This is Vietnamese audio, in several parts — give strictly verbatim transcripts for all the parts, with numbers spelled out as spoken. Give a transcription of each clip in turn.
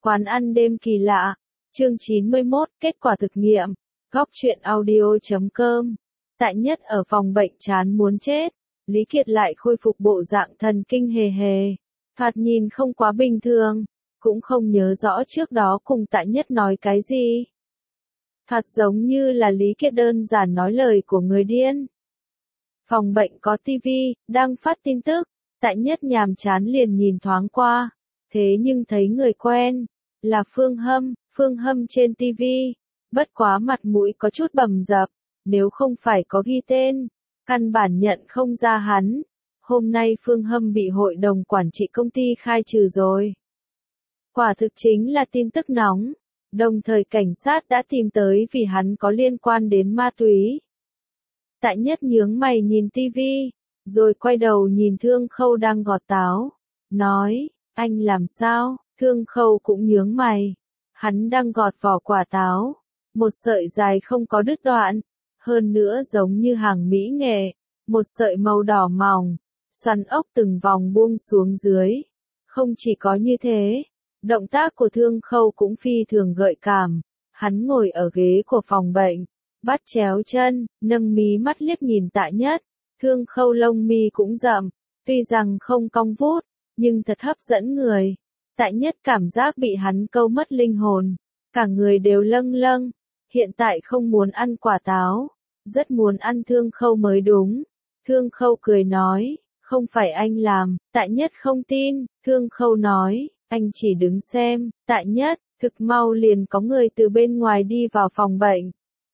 Quán ăn đêm kỳ lạ. Chương chín mươi mốt, kết quả thực nghiệm. Góc truyện audio chấm com. Tại Nhất ở phòng bệnh chán muốn chết. Lý Kiệt lại khôi phục bộ dạng thần kinh hề hề. Thoạt nhìn không quá bình thường. Cũng không nhớ rõ trước đó cùng Tại Nhất nói cái gì. Thoạt giống như là Lý Kiệt đơn giản nói lời của người điên. Phòng bệnh có tivi, đang phát tin tức. Tại Nhất nhàm chán liền nhìn thoáng qua. Thế nhưng thấy người quen. Là Phương Hâm, Phương Hâm trên tivi. Bất quá mặt mũi có chút bầm dập. Nếu không phải có ghi tên, căn bản nhận không ra hắn. Hôm nay Phương Hâm bị hội đồng quản trị công ty khai trừ rồi. Quả thực chính là tin tức nóng. Đồng thời cảnh sát đã tìm tới vì hắn có liên quan đến ma túy. Tại Nhất nhướng mày nhìn tivi, rồi quay đầu nhìn Thương Khâu đang gọt táo. Nói, anh làm sao? Thương Khâu cũng nhướng mày. Hắn đang gọt vỏ quả táo. Một sợi dài không có đứt đoạn. Hơn nữa giống như hàng mỹ nghệ. Một sợi màu đỏ mỏng. Xoắn ốc từng vòng buông xuống dưới. Không chỉ có như thế. Động tác của Thương Khâu cũng phi thường gợi cảm. Hắn ngồi ở ghế của phòng bệnh. Bắt chéo chân, nâng mí mắt liếc nhìn Tại Nhất. Thương Khâu lông mi cũng rậm. Tuy rằng không cong vút, nhưng thật hấp dẫn người. Tại Nhất cảm giác bị hắn câu mất linh hồn. Cả người đều lâng lâng. Hiện tại không muốn ăn quả táo. Rất muốn ăn Thương Khâu mới đúng. Thương Khâu cười nói, không phải anh làm. Tại Nhất không tin. Thương Khâu nói, anh chỉ đứng xem. Tại Nhất, thực mau liền có người từ bên ngoài đi vào phòng bệnh.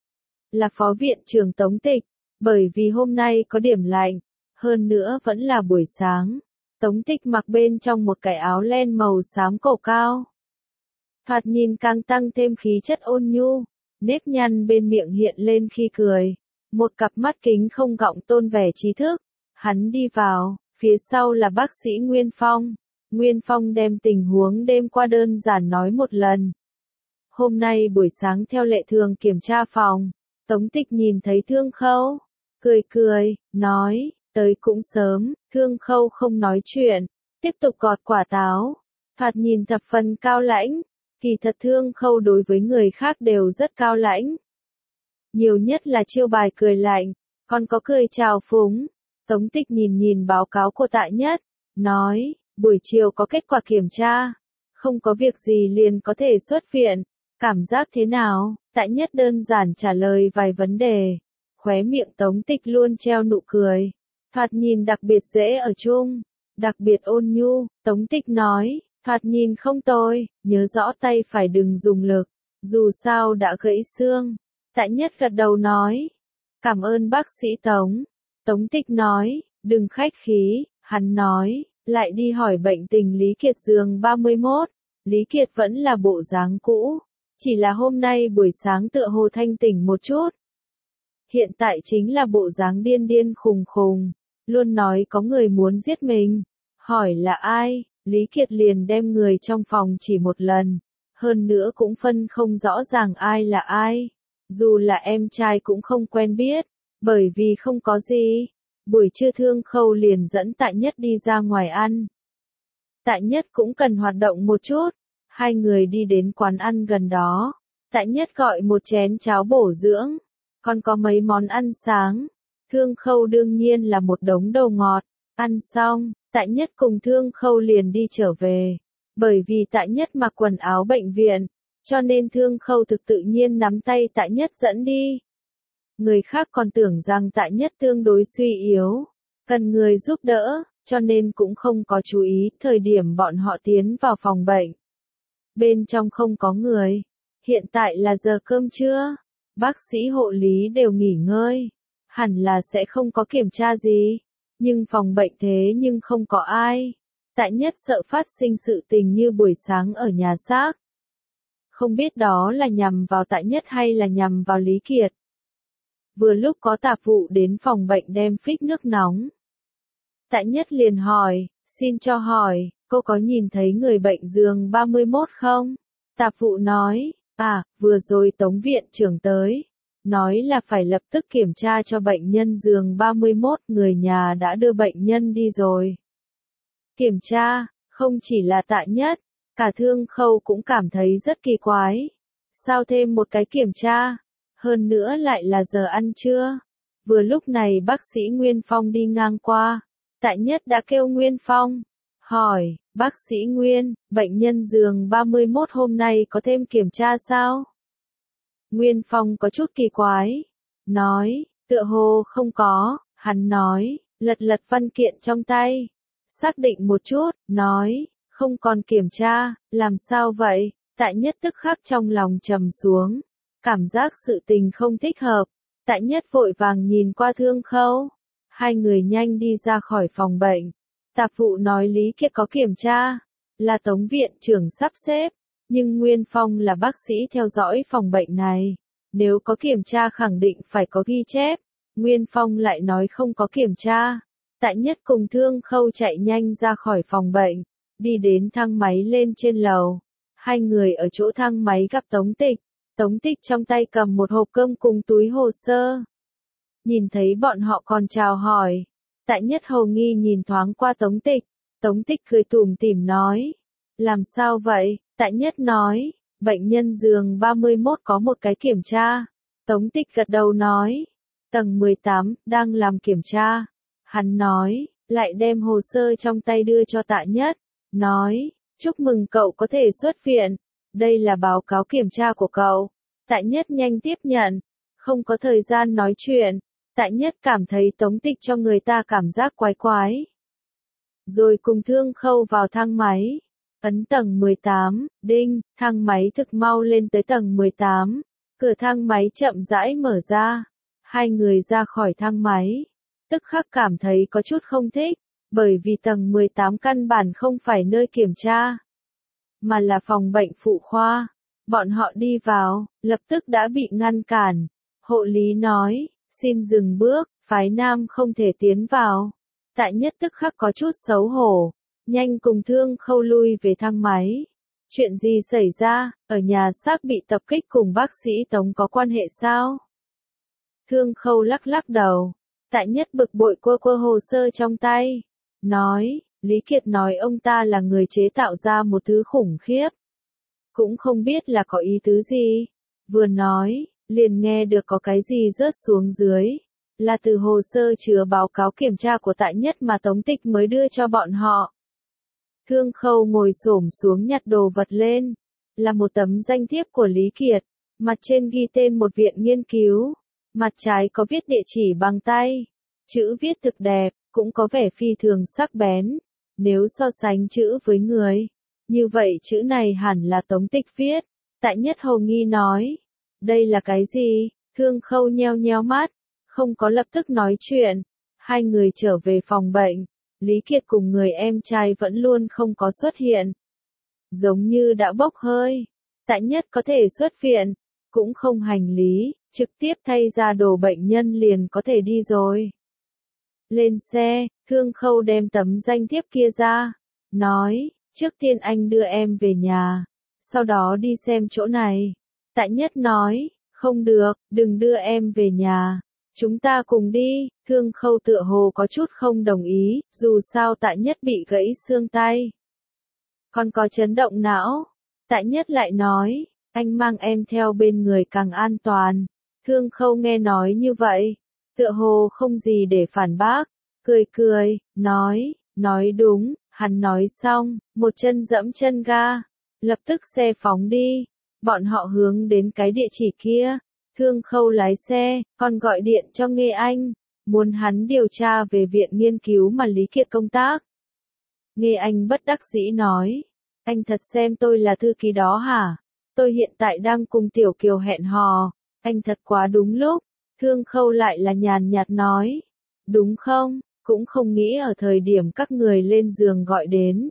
Là phó viện trưởng Tống Tịch. Bởi vì hôm nay có điểm lạnh. Hơn nữa vẫn là buổi sáng. Tống Tịch mặc bên trong một cái áo len màu xám cổ cao. Thoạt nhìn càng tăng thêm khí chất ôn nhu. Nếp nhăn bên miệng hiện lên khi cười. Một cặp mắt kính không gọng tôn vẻ trí thức. Hắn đi vào, phía sau là bác sĩ Nguyên Phong. Nguyên Phong đem tình huống đêm qua đơn giản nói một lần. Hôm nay buổi sáng theo lệ thường kiểm tra phòng. Tống Tịch nhìn thấy Thương Khâu. Cười cười, nói, tới cũng sớm. Thương Khâu không nói chuyện. Tiếp tục gọt quả táo. Thoạt nhìn thập phần cao lãnh. Kỳ thật Thương Khâu đối với người khác đều rất cao lãnh. Nhiều nhất là chiêu bài cười lạnh. Còn có cười chào phúng. Tống Tịch nhìn nhìn báo cáo của Tại Nhất. Nói, buổi chiều có kết quả kiểm tra. Không có việc gì liền có thể xuất viện. Cảm giác thế nào? Tại Nhất đơn giản trả lời vài vấn đề. Khóe miệng Tống Tịch luôn treo nụ cười. Thoạt nhìn đặc biệt dễ ở chung. Đặc biệt ôn nhu. Tống Tịch nói, thoạt nhìn không tồi. Nhớ rõ tay phải đừng dùng lực. Dù sao đã gãy xương. Tại Nhất gật đầu nói. Cảm ơn bác sĩ Tống. Tống Tịch nói, đừng khách khí. Hắn nói, lại đi hỏi bệnh tình Lý Kiệt giường ba mươi mốt. Lý Kiệt vẫn là bộ dáng cũ. Chỉ là hôm nay buổi sáng tựa hồ thanh tỉnh một chút. Hiện tại chính là bộ dáng điên điên khùng khùng. Luôn nói có người muốn giết mình. Hỏi là ai? Lý Kiệt liền đem người trong phòng chỉ một lần. Hơn nữa cũng phân không rõ ràng ai là ai. Dù là em trai cũng không quen biết. Bởi vì không có gì. Buổi trưa Thương Khâu liền dẫn Tại Nhất đi ra ngoài ăn. Tại Nhất cũng cần hoạt động một chút. Hai người đi đến quán ăn gần đó. Tại Nhất gọi một chén cháo bổ dưỡng. Còn có mấy món ăn sáng. Thương Khâu đương nhiên là một đống đồ ngọt. Ăn xong, Tại Nhất cùng Thương Khâu liền đi trở về. Bởi vì Tại Nhất mặc quần áo bệnh viện. Cho nên Thương Khâu thực tự nhiên nắm tay Tại Nhất dẫn đi. Người khác còn tưởng rằng Tại Nhất tương đối suy yếu. Cần người giúp đỡ. Cho nên cũng không có chú ý thời điểm bọn họ tiến vào phòng bệnh. Bên trong không có người. Hiện tại là giờ cơm trưa. Bác sĩ hộ lý đều nghỉ ngơi. Hẳn là sẽ không có kiểm tra gì. Nhưng phòng bệnh thế nhưng không có ai. Tại Nhất sợ phát sinh sự tình như buổi sáng ở nhà xác. Không biết đó là nhằm vào Tại Nhất hay là nhằm vào Lý Kiệt. Vừa lúc có tạp vụ đến phòng bệnh đem phích nước nóng. Tại Nhất liền hỏi, xin cho hỏi, cô có nhìn thấy người bệnh giường ba mươi mốt không? Tạp vụ nói, à, vừa rồi Tống viện trưởng tới. Nói là phải lập tức kiểm tra cho bệnh nhân giường ba mươi mốt, người nhà đã đưa bệnh nhân đi rồi. Kiểm tra, không chỉ là Tại Nhất, Cả Thương Khâu cũng cảm thấy rất kỳ quái. Sao thêm một cái kiểm tra? Hơn nữa lại là giờ ăn trưa. Vừa lúc này bác sĩ Nguyên Phong đi ngang qua. Tại Nhất đã kêu Nguyên Phong. Hỏi, bác sĩ Nguyên, bệnh nhân giường ba mươi mốt hôm nay có thêm kiểm tra sao? Nguyên Phong có chút kỳ quái. Nói, tựa hồ không có. Hắn nói, lật lật văn kiện trong tay. Xác định một chút, nói, không còn kiểm tra, làm sao vậy? Tại Nhất tức khắc trong lòng trầm xuống. Cảm giác sự tình không thích hợp. Tại Nhất vội vàng nhìn qua Thương Khâu. Hai người nhanh đi ra khỏi phòng bệnh. Tạp vụ nói Lý Kiệt có kiểm tra. Là Tống viện trưởng sắp xếp. Nhưng Nguyên Phong là bác sĩ theo dõi phòng bệnh này. Nếu có kiểm tra khẳng định phải có ghi chép. Nguyên Phong lại nói không có kiểm tra. Tại Nhất cùng Thương Khâu chạy nhanh ra khỏi phòng bệnh. Đi đến thang máy lên trên lầu. Hai người ở chỗ thang máy gặp Tống Tịch. Tống Tịch trong tay cầm một hộp cơm cùng túi hồ sơ. Nhìn thấy bọn họ còn chào hỏi. Tại Nhất hầu nghi nhìn thoáng qua Tống Tịch. Tống Tịch cười tủm tỉm nói. Làm sao vậy? Tại Nhất nói. Bệnh nhân giường ba mươi mốt có một cái kiểm tra. Tống Tịch gật đầu nói. Tầng mười tám, đang làm kiểm tra. Hắn nói, lại đem hồ sơ trong tay đưa cho Tạ Nhất. Nói, chúc mừng cậu có thể xuất viện. Đây là báo cáo kiểm tra của cậu. Tạ Nhất nhanh tiếp nhận. Không có thời gian nói chuyện. Tạ Nhất cảm thấy Tống Tịch cho người ta cảm giác quái quái. Rồi cùng Thương Khâu vào thang máy. Ấn tầng mười tám, đinh, thang máy thực mau lên tới tầng mười tám. Cửa thang máy chậm rãi mở ra. Hai người ra khỏi thang máy. Tức khắc cảm thấy có chút không thích. Bởi vì tầng mười tám căn bản không phải nơi kiểm tra. Mà là phòng bệnh phụ khoa. Bọn họ đi vào, lập tức đã bị ngăn cản. Hộ lý nói, xin dừng bước, phái nam không thể tiến vào. Tại Nhất tức khắc có chút xấu hổ. Nhanh cùng Thương Khâu lui về thang máy. Chuyện gì xảy ra, ở nhà xác bị tập kích cùng bác sĩ Tống có quan hệ sao? Thương Khâu lắc lắc đầu. Tại Nhất bực bội quơ quơ hồ sơ trong tay. Nói, Lý Kiệt nói ông ta là người chế tạo ra một thứ khủng khiếp. Cũng không biết là có ý tứ gì. Vừa nói, liền nghe được có cái gì rớt xuống dưới. Là từ hồ sơ chứa báo cáo kiểm tra của Tại Nhất mà Tống Tịch mới đưa cho bọn họ. Thương Khâu ngồi xổm xuống nhặt đồ vật lên. Là một tấm danh thiếp của Lý Kiệt. Mặt trên ghi tên một viện nghiên cứu. Mặt trái có viết địa chỉ bằng tay. Chữ viết thực đẹp, cũng có vẻ phi thường sắc bén. Nếu so sánh chữ với người, như vậy chữ này hẳn là Tống Tịch viết. Tại Nhất hầu nghi nói. Đây là cái gì? Thương Khâu nheo nheo mắt. Không có lập tức nói chuyện. Hai người trở về phòng bệnh. Lý Kiệt cùng người em trai vẫn luôn không có xuất hiện. Giống như đã bốc hơi. Tại Nhất có thể xuất viện. Cũng không hành lý. Trực tiếp thay ra đồ bệnh nhân liền có thể đi rồi. Lên xe, Thương Khâu đem tấm danh thiếp kia ra. Nói, trước tiên anh đưa em về nhà. Sau đó đi xem chỗ này. Tại Nhất nói, không được, đừng đưa em về nhà. Chúng ta cùng đi. Thương Khâu tựa hồ có chút không đồng ý, dù sao Tại Nhất bị gãy xương tay. Còn có chấn động não. Tại Nhất lại nói, anh mang em theo bên người càng an toàn. Thương Khâu nghe nói như vậy, tựa hồ không gì để phản bác, cười cười, nói, nói đúng, hắn nói xong, một chân dẫm chân ga, lập tức xe phóng đi, bọn họ hướng đến cái địa chỉ kia, Thương Khâu lái xe, còn gọi điện cho Nghê Anh, muốn hắn điều tra về viện nghiên cứu mà Lý Kiệt công tác. Nghê Anh bất đắc dĩ nói, anh thật xem tôi là thư ký đó hả? Tôi hiện tại đang cùng Tiểu Kiều hẹn hò. Anh thật quá đúng lúc. Thương Khâu lại là nhàn nhạt nói. Đúng không? Cũng không nghĩ ở thời điểm các người lên giường gọi đến.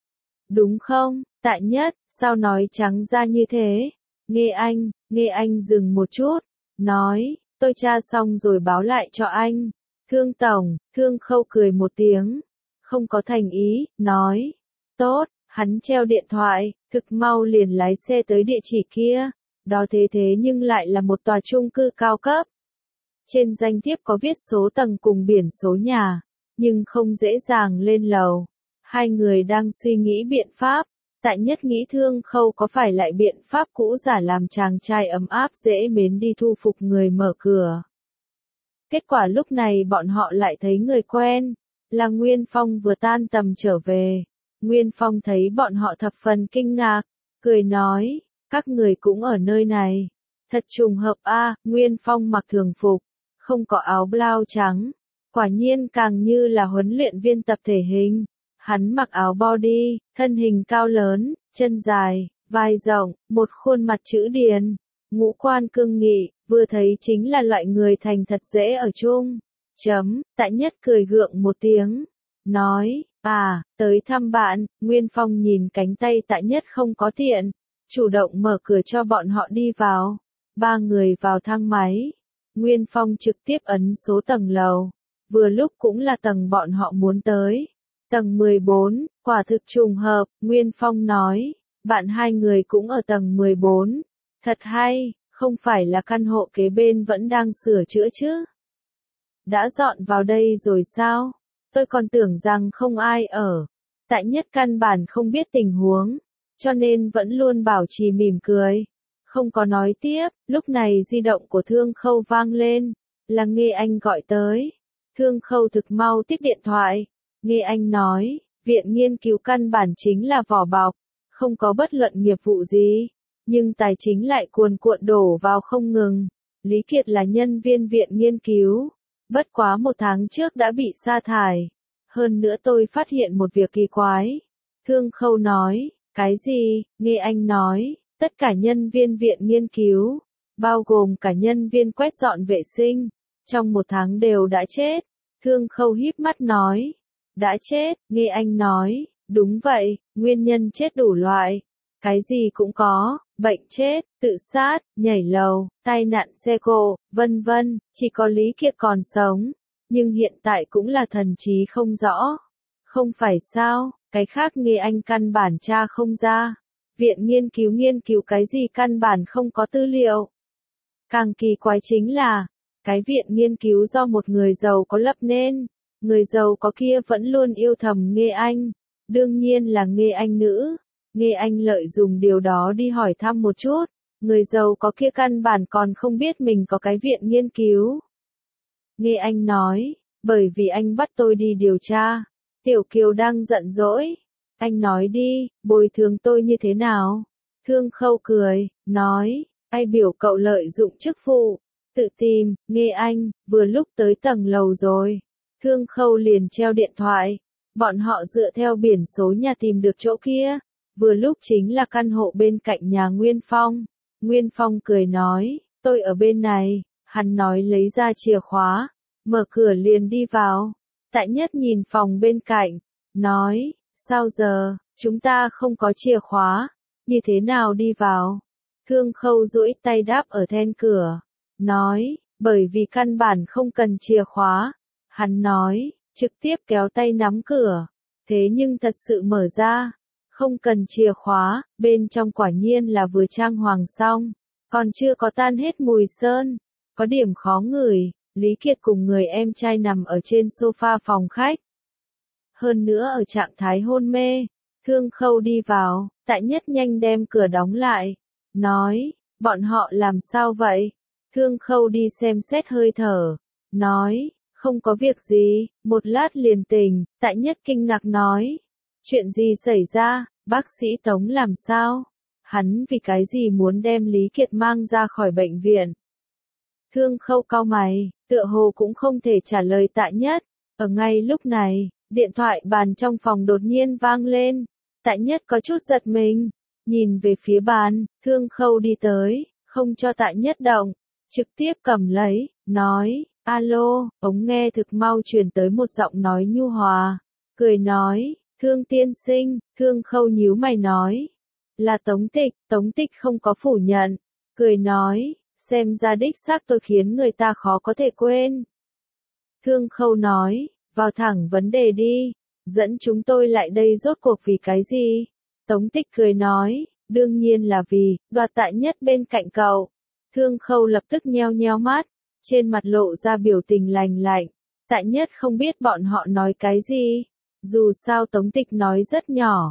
Đúng không? Tại Nhất, sao nói trắng ra như thế? Nghê Anh, Nghê Anh dừng một chút. Nói, tôi tra xong rồi báo lại cho anh. Thương Tổng, Thương Khâu cười một tiếng. Không có thành ý, nói. Tốt, hắn treo điện thoại, thực mau liền lái xe tới địa chỉ kia. Đó thế thế nhưng lại là một tòa chung cư cao cấp. Trên danh thiếp có viết số tầng cùng biển số nhà, nhưng không dễ dàng lên lầu. Hai người đang suy nghĩ biện pháp, Tại nhất nghĩ Thương Khâu có phải lại biện pháp cũ giả làm chàng trai ấm áp dễ mến đi thu phục người mở cửa. Kết quả lúc này bọn họ lại thấy người quen, là Nguyên Phong vừa tan tầm trở về. Nguyên Phong thấy bọn họ thập phần kinh ngạc, cười nói, các người cũng ở nơi này. Thật trùng hợp a. Nguyên Phong mặc thường phục, không có áo blau trắng, quả nhiên càng như là huấn luyện viên tập thể hình. Hắn mặc áo body, thân hình cao lớn, chân dài, vai rộng, một khuôn mặt chữ điền, ngũ quan cương nghị, vừa thấy chính là loại người thành thật dễ ở chung. Chấm, Tại nhất cười gượng một tiếng, nói, à, tới thăm bạn. Nguyên Phong nhìn cánh tay Tại nhất không có tiện, chủ động mở cửa cho bọn họ đi vào. Ba người vào thang máy, Nguyên Phong trực tiếp ấn số tầng lầu, vừa lúc cũng là tầng bọn họ muốn tới. Tầng mười bốn, quả thực trùng hợp, Nguyên Phong nói, bạn hai người cũng ở tầng mười bốn. Thật hay, không phải là căn hộ kế bên vẫn đang sửa chữa chứ? Đã dọn vào đây rồi sao? Tôi còn tưởng rằng không ai ở. Tại nhất căn bản không biết tình huống, cho nên vẫn luôn bảo trì mỉm cười. Không có nói tiếp, lúc này di động của Thương Khâu vang lên, là Nghe Anh gọi tới. Thương Khâu thực mau tiếp điện thoại. Nghe Anh nói, viện nghiên cứu căn bản chính là vỏ bọc, không có bất luận nghiệp vụ gì, nhưng tài chính lại cuồn cuộn đổ vào không ngừng. Lý Kiệt là nhân viên viện nghiên cứu, bất quá một tháng trước đã bị sa thải. Hơn nữa tôi phát hiện một việc kỳ quái. Thương Khâu nói, cái gì? Nghe Anh nói, tất cả nhân viên viện nghiên cứu, bao gồm cả nhân viên quét dọn vệ sinh, trong một tháng đều đã chết. Thương Khâu híp mắt nói, đã chết. Nghe Anh nói, đúng vậy, nguyên nhân chết đủ loại, cái gì cũng có, bệnh chết, tự sát, nhảy lầu, tai nạn xe cộ, vân vân, chỉ có Lý Kiệt còn sống, nhưng hiện tại cũng là thần trí không rõ. Không phải sao, cái khác Nghe Anh căn bản tra không ra. Viện nghiên cứu nghiên cứu cái gì căn bản không có tư liệu. Càng kỳ quái chính là, cái viện nghiên cứu do một người giàu có lập nên, người giàu có kia vẫn luôn yêu thầm Nghe Anh, đương nhiên là Nghe Anh nữ. Nghe Anh lợi dụng điều đó đi hỏi thăm một chút, người giàu có kia căn bản còn không biết mình có cái viện nghiên cứu. Nghe Anh nói, bởi vì anh bắt tôi đi điều tra. Tiểu Kiều đang giận dỗi. Anh nói đi, bồi thường tôi như thế nào? Thương Khâu cười, nói, ai biểu cậu lợi dụng chức vụ, tự tìm. Nghe Anh, vừa lúc tới tầng lầu rồi. Thương Khâu liền treo điện thoại. Bọn họ dựa theo biển số nhà tìm được chỗ kia. Vừa lúc chính là căn hộ bên cạnh nhà Nguyên Phong. Nguyên Phong cười nói, tôi ở bên này. Hắn nói lấy ra chìa khóa, mở cửa liền đi vào. Tại nhất nhìn phòng bên cạnh, nói, sao giờ, chúng ta không có chìa khóa, như thế nào đi vào? Thương Khâu duỗi tay đáp ở then cửa, nói, bởi vì căn bản không cần chìa khóa. Hắn nói, trực tiếp kéo tay nắm cửa, thế nhưng thật sự mở ra, không cần chìa khóa, bên trong quả nhiên là vừa trang hoàng xong, còn chưa có tan hết mùi sơn, có điểm khó ngửi. Lý Kiệt cùng người em trai nằm ở trên sofa phòng khách. Hơn nữa ở trạng thái hôn mê, Thương Khâu đi vào, Tại nhất nhanh đem cửa đóng lại, nói, bọn họ làm sao vậy? Thương Khâu đi xem xét hơi thở, nói, không có việc gì, một lát liền tỉnh. Tại nhất kinh ngạc nói, chuyện gì xảy ra, bác sĩ Tống làm sao? Hắn vì cái gì muốn đem Lý Kiệt mang ra khỏi bệnh viện? Thương Khâu cau mày, tựa hồ cũng không thể trả lời Tại nhất. Ở ngay lúc này, điện thoại bàn trong phòng đột nhiên vang lên. Tại nhất có chút giật mình, nhìn về phía bàn. Thương Khâu đi tới, không cho Tại nhất động, trực tiếp cầm lấy, nói, alo. Ống nghe thực mau truyền tới một giọng nói nhu hòa, cười nói, Thương tiên sinh. Thương Khâu nhíu mày nói, là Tống Tịch. Tống Tịch không có phủ nhận, cười nói, xem ra đích xác tôi khiến người ta khó có thể quên. Thương Khâu nói, vào thẳng vấn đề đi, dẫn chúng tôi lại đây rốt cuộc vì cái gì? Tống Tịch cười nói, đương nhiên là vì, đoạt Tại nhất bên cạnh cậu. Thương Khâu lập tức nheo nheo mắt, trên mặt lộ ra biểu tình lành lạnh. Tại nhất không biết bọn họ nói cái gì, dù sao Tống Tịch nói rất nhỏ,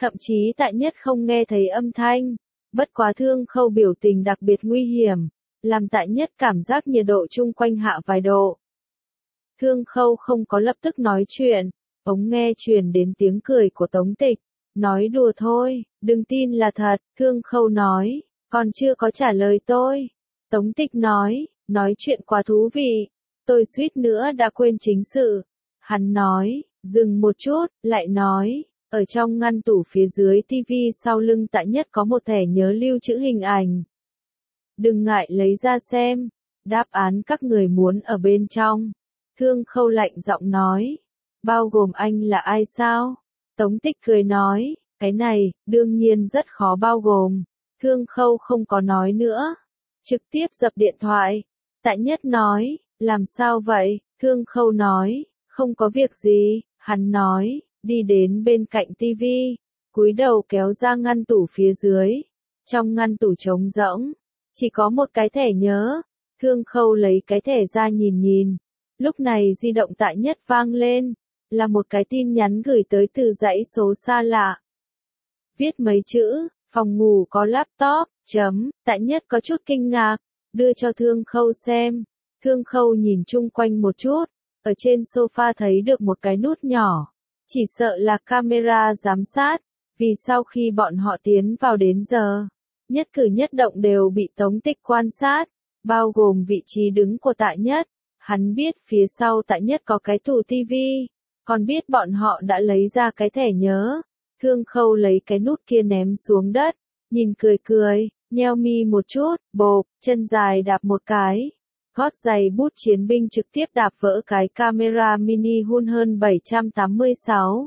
Thậm chí Tạ Nhất không nghe thấy âm thanh. Bất quá Thương Khâu biểu tình đặc biệt nguy hiểm, làm Tạ Nhất cảm giác nhiệt độ chung quanh hạ vài độ. Thương Khâu không có lập tức nói chuyện, ống nghe truyền đến tiếng cười của Tống Tịch. Nói đùa thôi, đừng tin là thật, Thương Khâu nói, còn chưa có trả lời tôi. Tống Tịch nói, nói chuyện quá thú vị, tôi suýt nữa đã quên chính sự. Hắn nói, dừng một chút, lại nói, ở trong ngăn tủ phía dưới tivi sau lưng Tạ Nhất có một thẻ nhớ lưu trữ hình ảnh. Đừng ngại lấy ra xem, đáp án các người muốn ở bên trong. Thương Khâu lạnh giọng nói, bao gồm anh là ai sao? Tống Tịch cười nói, cái này, đương nhiên rất khó bao gồm. Thương Khâu không có nói nữa, trực tiếp dập điện thoại. Tạ Nhất nói, làm sao vậy? Thương Khâu nói, không có việc gì. Hắn nói, đi đến bên cạnh tivi, cúi đầu kéo ra ngăn tủ phía dưới. Trong ngăn tủ trống rỗng, chỉ có một cái thẻ nhớ. Thương Khâu lấy cái thẻ ra nhìn nhìn. Lúc này di động Tạ Nhất vang lên, là một cái tin nhắn gửi tới từ dãy số xa lạ. Viết mấy chữ, phòng ngủ có laptop, chấm, Tạ Nhất có chút kinh ngạc, đưa cho Thương Khâu xem. Thương Khâu nhìn chung quanh một chút, ở trên sofa thấy được một cái nút nhỏ, chỉ sợ là camera giám sát, vì sau khi bọn họ tiến vào đến giờ, nhất cử nhất động đều bị Tống Tịch quan sát, bao gồm vị trí đứng của Tạ Nhất. Hắn biết phía sau Tạ Nhất có cái tủ tivi, còn biết bọn họ đã lấy ra cái thẻ nhớ. Thương Khâu lấy cái nút kia ném xuống đất, nhìn cười cười, nheo mi một chút, bộp, chân dài đạp một cái. Gót giày bút chiến binh trực tiếp đạp vỡ cái camera mini hun hơn bảy trăm tám mươi sáu.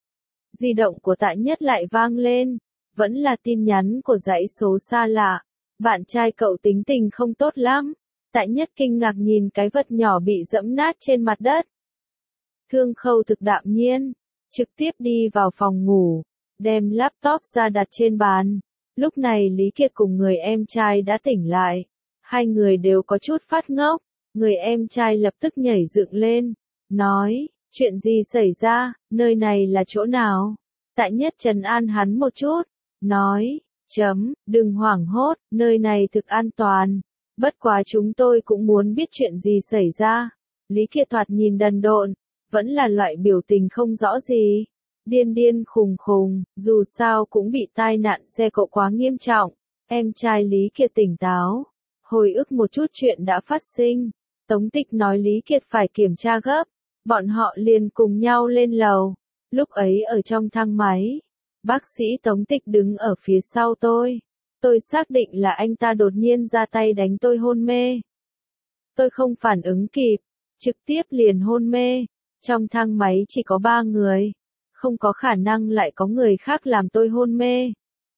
Di động của Tạ Nhất lại vang lên, vẫn là tin nhắn của dãy số xa lạ. Bạn trai cậu tính tình không tốt lắm. Tạ Nhất kinh ngạc nhìn cái vật nhỏ bị dẫm nát trên mặt đất. Thương Khâu thực đạm nhiên, trực tiếp đi vào phòng ngủ, đem laptop ra đặt trên bàn. Lúc này Lý Kiệt cùng người em trai đã tỉnh lại. Hai người đều có chút phát ngốc, người em trai lập tức nhảy dựng lên, nói, chuyện gì xảy ra, nơi này là chỗ nào? Tạ Nhất trấn an hắn một chút, nói, chấm, đừng hoảng hốt, nơi này thực an toàn. Bất quá chúng tôi cũng muốn biết chuyện gì xảy ra. Lý Kiệt thoạt nhìn đần độn, vẫn là loại biểu tình không rõ gì. Điên điên khùng khùng, dù sao cũng bị tai nạn xe cộ quá nghiêm trọng. Em trai Lý Kiệt tỉnh táo, hồi ức một chút chuyện đã phát sinh. Tống Tịch nói Lý Kiệt phải kiểm tra gấp. Bọn họ liền cùng nhau lên lầu. Lúc ấy ở trong thang máy, bác sĩ Tống Tịch đứng ở phía sau tôi. Tôi xác định là anh ta đột nhiên ra tay đánh tôi hôn mê. Tôi không phản ứng kịp, trực tiếp liền hôn mê. Trong thang máy chỉ có ba người, không có khả năng lại có người khác làm tôi hôn mê.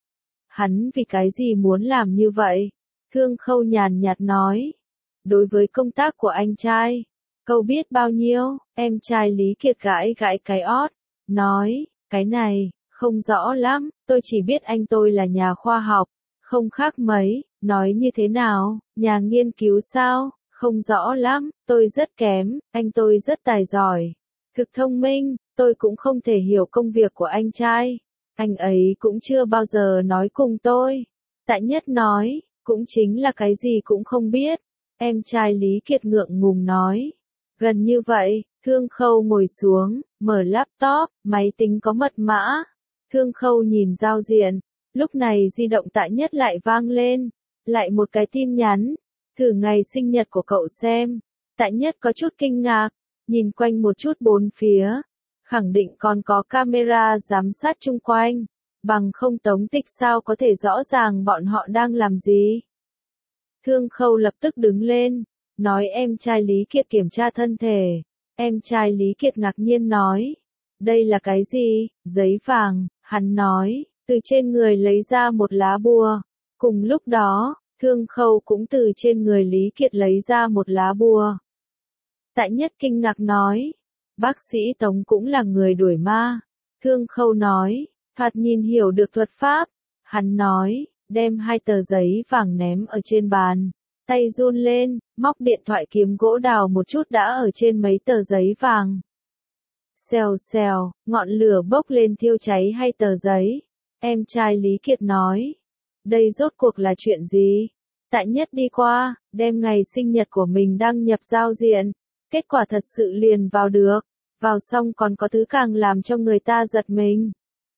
Hắn vì cái gì muốn làm như vậy? Thương Khâu nhàn nhạt nói. Đối với công tác của anh trai, cậu biết bao nhiêu? Em trai Lý Kiệt gãi gãi cái ót, nói, cái này, không rõ lắm, tôi chỉ biết anh tôi là nhà khoa học. Không khác mấy, nói như thế nào, nhà nghiên cứu sao, không rõ lắm, tôi rất kém, anh tôi rất tài giỏi, thực thông minh, tôi cũng không thể hiểu công việc của anh trai, anh ấy cũng chưa bao giờ nói cùng tôi. Tạ Nhất nói, cũng chính là cái gì cũng không biết, em trai Lý Kiệt ngượng ngùng nói. Gần như vậy, Thương Khâu ngồi xuống, mở laptop, máy tính có mật mã. Thương Khâu nhìn giao diện. Lúc này di động Tạ Nhất lại vang lên, lại một cái tin nhắn, thử ngày sinh nhật của cậu xem. Tạ Nhất có chút kinh ngạc, nhìn quanh một chút bốn phía, khẳng định còn có camera giám sát chung quanh, bằng không Tống Tịch sao có thể rõ ràng bọn họ đang làm gì. Thương Khâu lập tức đứng lên, nói em trai Lý Kiệt kiểm tra thân thể. Em trai Lý Kiệt ngạc nhiên nói, đây là cái gì, giấy vàng, hắn nói. Từ trên người lấy ra một lá bùa. Cùng lúc đó, Thương Khâu cũng từ trên người Lý Kiệt lấy ra một lá bùa. Tạ Nhất kinh ngạc nói, bác sĩ Tống cũng là người đuổi ma. Thương Khâu nói, thoạt nhìn hiểu được thuật pháp. Hắn nói, đem hai tờ giấy vàng ném ở trên bàn. Tay run lên, móc điện thoại kiếm gỗ đào một chút đã ở trên mấy tờ giấy vàng. Xèo xèo, ngọn lửa bốc lên thiêu cháy hay tờ giấy. Em trai Lý Kiệt nói. Đây rốt cuộc là chuyện gì? Tại Nhất đi qua, đem ngày sinh nhật của mình đăng nhập giao diện. Kết quả thật sự liền vào được. Vào xong còn có thứ càng làm cho người ta giật mình.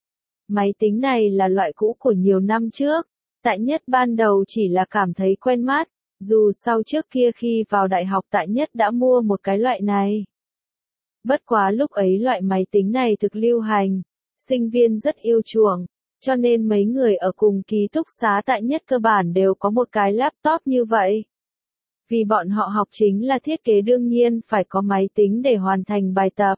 Máy tính này là loại cũ của nhiều năm trước. Tại Nhất ban đầu chỉ là cảm thấy quen mắt. Dù sau trước kia khi vào đại học Tại Nhất đã mua một cái loại này. Bất quá lúc ấy loại máy tính này thực lưu hành. Sinh viên rất yêu chuộng. Cho nên mấy người ở cùng ký túc xá Tại Nhất cơ bản đều có một cái laptop như vậy. Vì bọn họ học chính là thiết kế đương nhiên phải có máy tính để hoàn thành bài tập.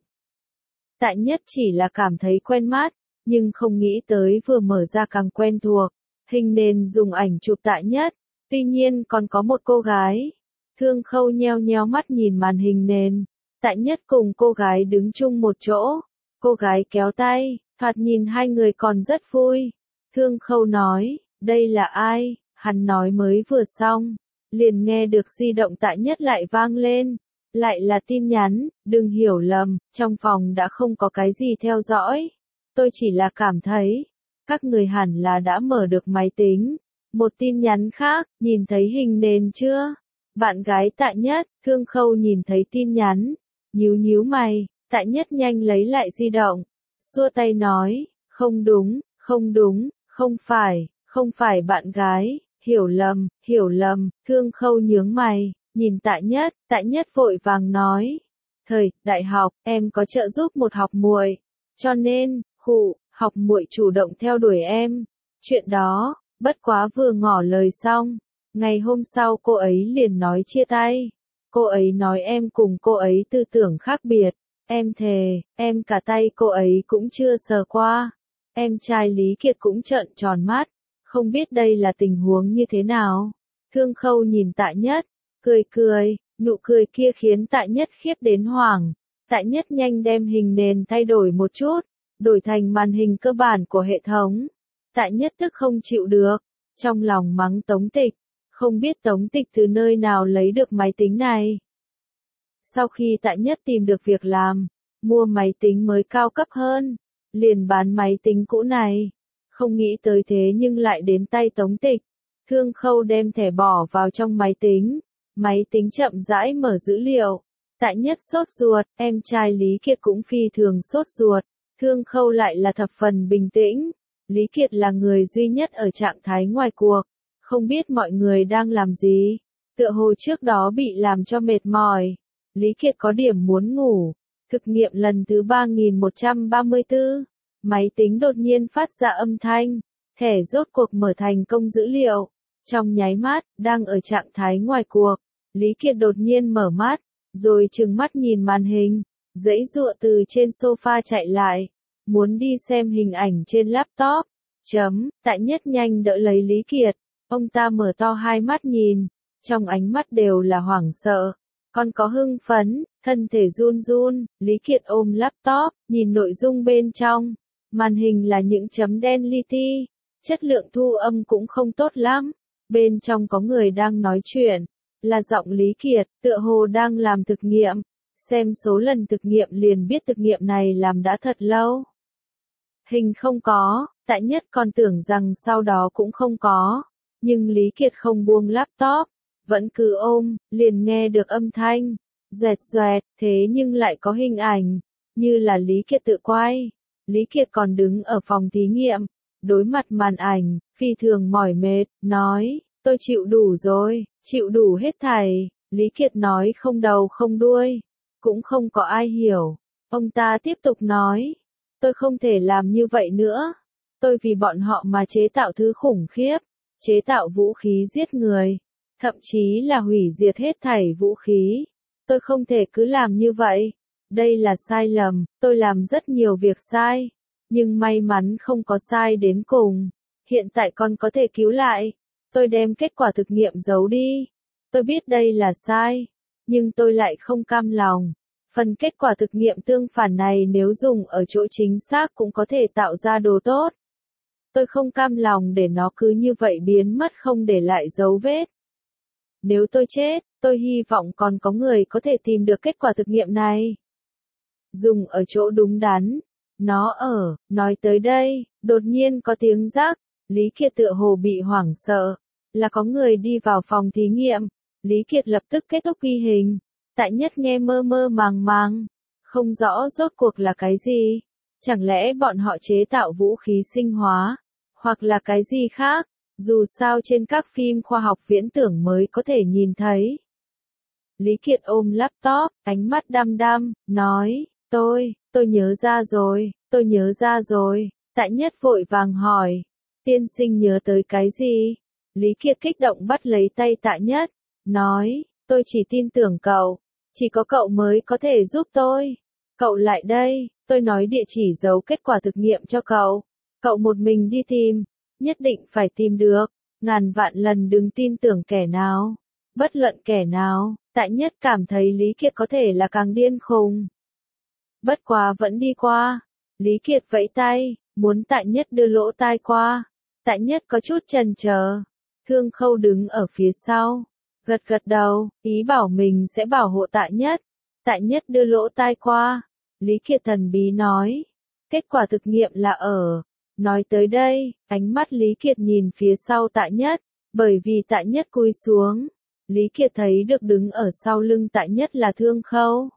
Tại Nhất chỉ là cảm thấy quen mắt, nhưng không nghĩ tới vừa mở ra càng quen thuộc. Hình nền dùng ảnh chụp Tại Nhất, tuy nhiên còn có một cô gái. Thương Khâu nheo nheo mắt nhìn màn hình nền. Tại Nhất cùng cô gái đứng chung một chỗ. Cô gái kéo tay, thoạt nhìn hai người còn rất vui. Thương Khâu nói, đây là ai? Hắn nói mới vừa xong. Liền nghe được di động Tại Nhất lại vang lên. Lại là tin nhắn, đừng hiểu lầm, trong phòng đã không có cái gì theo dõi. Tôi chỉ là cảm thấy, các người hẳn là đã mở được máy tính. Một tin nhắn khác, nhìn thấy hình nền chưa? Bạn gái Tại Nhất, Thương Khâu nhìn thấy tin nhắn. Nhíu nhíu mày, Tại Nhất nhanh lấy lại di động. Xua tay nói, không đúng, không đúng, không phải, không phải bạn gái. Hiểu lầm, hiểu lầm, Thương Khâu nhướng mày, nhìn Tại Nhất, Tại Nhất vội vàng nói. Thời, đại học, em có trợ giúp một học muội. Cho nên, khụ, học muội chủ động theo đuổi em. Chuyện đó, bất quá vừa ngỏ lời xong. Ngày hôm sau cô ấy liền nói chia tay. Cô ấy nói em cùng cô ấy tư tưởng khác biệt. Em thề, em cả tay cô ấy cũng chưa sờ qua. Em trai Lý Kiệt cũng trợn tròn mắt. Không biết đây là tình huống như thế nào. Thương Khâu nhìn Tại Nhất, cười cười, nụ cười kia khiến Tại Nhất khiếp đến hoảng. Tại Nhất nhanh đem hình nền thay đổi một chút, đổi thành màn hình cơ bản của hệ thống. Tại Nhất tức không chịu được, trong lòng mắng Tống Tịch, không biết Tống Tịch từ nơi nào lấy được máy tính này. Sau khi Tại Nhất tìm được việc làm, mua máy tính mới cao cấp hơn, liền bán máy tính cũ này. Không nghĩ tới thế nhưng lại đến tay Tống Tịch. Thương Khâu đem thẻ bỏ vào trong máy tính. Máy tính chậm rãi mở dữ liệu. Tại Nhất sốt ruột, em trai Lý Kiệt cũng phi thường sốt ruột. Thương Khâu lại là thập phần bình tĩnh. Lý Kiệt là người duy nhất ở trạng thái ngoài cuộc. Không biết mọi người đang làm gì. Tựa hồ trước đó bị làm cho mệt mỏi. Lý Kiệt có điểm muốn ngủ. Thực nghiệm lần thứ ba nghìn một trăm ba mươi tư. Máy tính đột nhiên phát ra âm thanh, thẻ rốt cuộc mở thành công dữ liệu. Trong nháy mắt, đang ở trạng thái ngoài cuộc, Lý Kiệt đột nhiên mở mắt, rồi trừng mắt nhìn màn hình, giãy giụa từ trên sofa chạy lại, muốn đi xem hình ảnh trên laptop. Chấm, Tại Nhất nhanh đỡ lấy Lý Kiệt, ông ta mở to hai mắt nhìn, trong ánh mắt đều là hoảng sợ, còn có hưng phấn, thân thể run run. Lý Kiệt ôm laptop, nhìn nội dung bên trong. Màn hình là những chấm đen li ti, chất lượng thu âm cũng không tốt lắm. Bên trong có người đang nói chuyện, là giọng Lý Kiệt, tựa hồ đang làm thực nghiệm. Xem số lần thực nghiệm liền biết thực nghiệm này làm đã thật lâu. Hình không có, Tại Nhất còn tưởng rằng sau đó cũng không có. Nhưng Lý Kiệt không buông laptop, vẫn cứ ôm, liền nghe được âm thanh. Doẹt doẹt, thế nhưng lại có hình ảnh, như là Lý Kiệt tự quay. Lý Kiệt còn đứng ở phòng thí nghiệm, đối mặt màn ảnh, phi thường mỏi mệt, nói, tôi chịu đủ rồi, chịu đủ hết thảy. Lý Kiệt nói không đầu không đuôi, cũng không có ai hiểu. Ông ta tiếp tục nói, tôi không thể làm như vậy nữa. Tôi vì bọn họ mà chế tạo thứ khủng khiếp, chế tạo vũ khí giết người, thậm chí là hủy diệt hết thảy vũ khí. Tôi không thể cứ làm như vậy. Đây là sai lầm, tôi làm rất nhiều việc sai, nhưng may mắn không có sai đến cùng. Hiện tại con có thể cứu lại. Tôi đem kết quả thực nghiệm giấu đi. Tôi biết đây là sai, nhưng tôi lại không cam lòng. Phần kết quả thực nghiệm tương phản này nếu dùng ở chỗ chính xác cũng có thể tạo ra đồ tốt. Tôi không cam lòng để nó cứ như vậy biến mất không để lại dấu vết. Nếu tôi chết, tôi hy vọng còn có người có thể tìm được kết quả thực nghiệm này. dùng ở chỗ đúng đắn. Nó ở, nói tới đây, đột nhiên có tiếng rắc, Lý Kiệt tựa hồ bị hoảng sợ, là có người đi vào phòng thí nghiệm. Lý Kiệt lập tức kết thúc ghi hình. Tại Nhất nghe mơ mơ màng màng, không rõ rốt cuộc là cái gì. Chẳng lẽ bọn họ chế tạo vũ khí sinh hóa, hoặc là cái gì khác, dù sao trên các phim khoa học viễn tưởng mới có thể nhìn thấy. Lý Kiệt ôm laptop, ánh mắt đăm đăm, nói, tôi, tôi nhớ ra rồi, tôi nhớ ra rồi. Tại Nhất vội vàng hỏi, tiên sinh nhớ tới cái gì? Lý Kiệt kích động bắt lấy tay Tại Nhất, nói, tôi chỉ tin tưởng cậu, chỉ có cậu mới có thể giúp tôi. Cậu lại đây, tôi nói địa chỉ giấu kết quả thực nghiệm cho cậu. Cậu một mình đi tìm, nhất định phải tìm được, ngàn vạn lần đừng tin tưởng kẻ nào. Bất luận kẻ nào, Tại Nhất cảm thấy Lý Kiệt có thể là càng điên khùng. Bất quá vẫn đi qua, Lý Kiệt vẫy tay, muốn Tại Nhất đưa lỗ tai qua. Tại Nhất có chút chần chờ. Thương Khâu đứng ở phía sau, gật gật đầu, ý bảo mình sẽ bảo hộ Tại Nhất. Tại Nhất đưa lỗ tai qua, Lý Kiệt thần bí nói, kết quả thực nghiệm là ở. Nói tới đây, ánh mắt Lý Kiệt nhìn phía sau Tại Nhất, bởi vì Tại Nhất cúi xuống, Lý Kiệt thấy được đứng ở sau lưng Tại Nhất là Thương Khâu.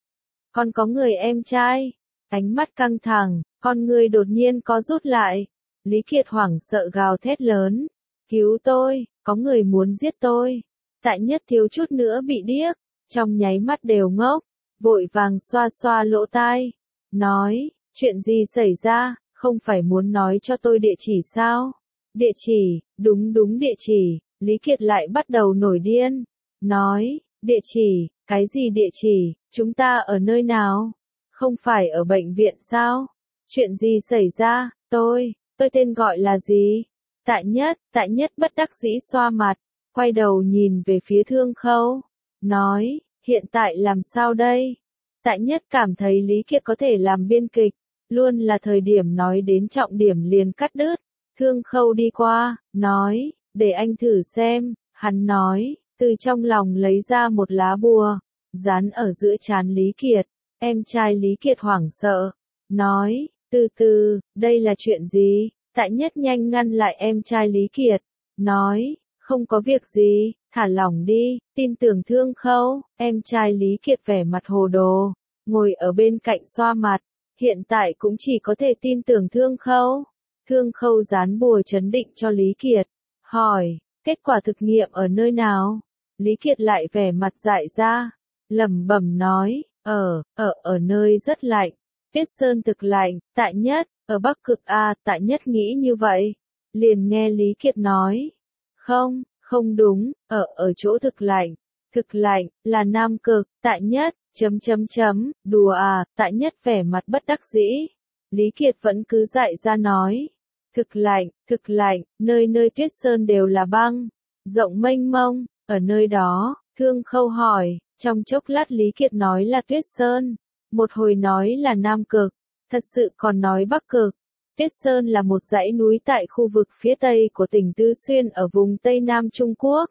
Còn có người em trai, ánh mắt căng thẳng, con người đột nhiên có rút lại. Lý Kiệt hoảng sợ gào thét lớn, cứu tôi, có người muốn giết tôi. Tại Nhất thiếu chút nữa bị điếc, trong nháy mắt đều ngốc, vội vàng xoa xoa lỗ tai, nói, chuyện gì xảy ra, không phải muốn nói cho tôi địa chỉ sao? Địa chỉ, đúng đúng địa chỉ. Lý Kiệt lại bắt đầu nổi điên, nói, địa chỉ, cái gì địa chỉ, chúng ta ở nơi nào? Không phải ở bệnh viện sao? Chuyện gì xảy ra, tôi, tôi tên gọi là gì? Tại Nhất, Tại Nhất bất đắc dĩ xoa mặt, quay đầu nhìn về phía Thương Khâu, nói, hiện tại làm sao đây? Tại Nhất cảm thấy Lý Kiệt có thể làm biên kịch, luôn là thời điểm nói đến trọng điểm liền cắt đứt. Thương Khâu đi qua, nói, để anh thử xem, hắn nói, từ trong lòng lấy ra một lá bùa, dán ở giữa trán Lý Kiệt. Em trai Lý Kiệt hoảng sợ, nói, từ từ, đây là chuyện gì? Tại Nhất nhanh ngăn lại em trai Lý Kiệt, nói, không có việc gì, thả lỏng đi, tin tưởng Thương Khâu. Em trai Lý Kiệt vẻ mặt hồ đồ, ngồi ở bên cạnh xoa mặt, hiện tại cũng chỉ có thể tin tưởng Thương Khâu. Thương Khâu dán bùa chấn định cho Lý Kiệt, hỏi, kết quả thực nghiệm ở nơi nào? Lý Kiệt lại vẻ mặt dại ra, lẩm bẩm nói, ở, ở, ở nơi rất lạnh, Tuyết Sơn thực lạnh. Tại Nhất, ở Bắc Cực a. Tại Nhất nghĩ như vậy, liền nghe Lý Kiệt nói, không, không đúng, ở, ở chỗ thực lạnh, thực lạnh, là Nam Cực. Tại Nhất, chấm chấm chấm, đùa à, Tại Nhất vẻ mặt bất đắc dĩ. Lý Kiệt vẫn cứ dại ra nói, thực lạnh, thực lạnh, nơi nơi Tuyết Sơn đều là băng, rộng mênh mông, ở nơi đó. Thương Khâu hỏi, trong chốc lát Lý Kiệt nói là Tuyết Sơn, một hồi nói là Nam Cực, thật sự còn nói Bắc Cực. Tuyết Sơn là một dãy núi tại khu vực phía tây của tỉnh Tứ Xuyên ở vùng Tây Nam Trung Quốc.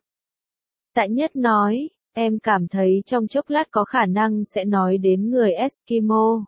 Tại Nhất nói, em cảm thấy trong chốc lát có khả năng sẽ nói đến người Eskimo.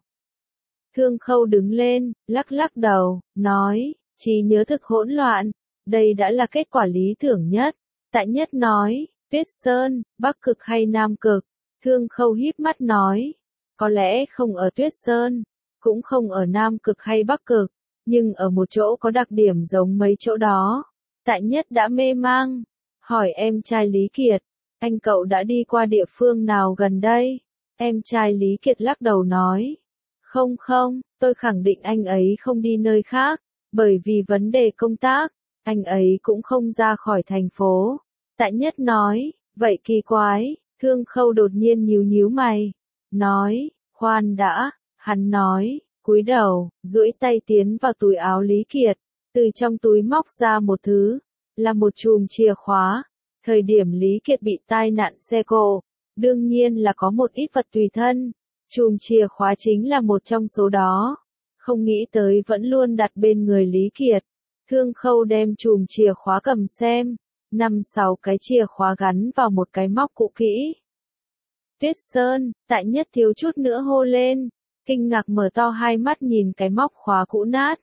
Thương Khâu đứng lên, lắc lắc đầu, nói, trí nhớ thực hỗn loạn, đây đã là kết quả lý tưởng nhất. Tại Nhất nói, Tuyết Sơn, Bắc Cực hay Nam Cực? Thương Khâu híp mắt nói, có lẽ không ở Tuyết Sơn, cũng không ở Nam Cực hay Bắc Cực, nhưng ở một chỗ có đặc điểm giống mấy chỗ đó. Tại Nhất đã mê mang, hỏi em trai Lý Kiệt, anh cậu đã đi qua địa phương nào gần đây? Em trai Lý Kiệt lắc đầu nói, không không, tôi khẳng định anh ấy không đi nơi khác, bởi vì vấn đề công tác, anh ấy cũng không ra khỏi thành phố. Tại Nhất nói, vậy kỳ quái. Thương Khâu đột nhiên nhíu nhíu mày, nói, khoan đã, hắn nói, cúi đầu, duỗi tay tiến vào túi áo Lý Kiệt, từ trong túi móc ra một thứ, là một chùm chìa khóa. Thời điểm Lý Kiệt bị tai nạn xe cộ, đương nhiên là có một ít vật tùy thân, chùm chìa khóa chính là một trong số đó. Không nghĩ tới vẫn luôn đặt bên người Lý Kiệt. Thương Khâu đem chùm chìa khóa cầm xem, năm sáu cái chìa khóa gắn vào một cái móc cũ kỹ. Tuyết Sơn, Tại Nhất thiếu chút nữa hô lên, kinh ngạc mở to hai mắt nhìn cái móc khóa cũ nát.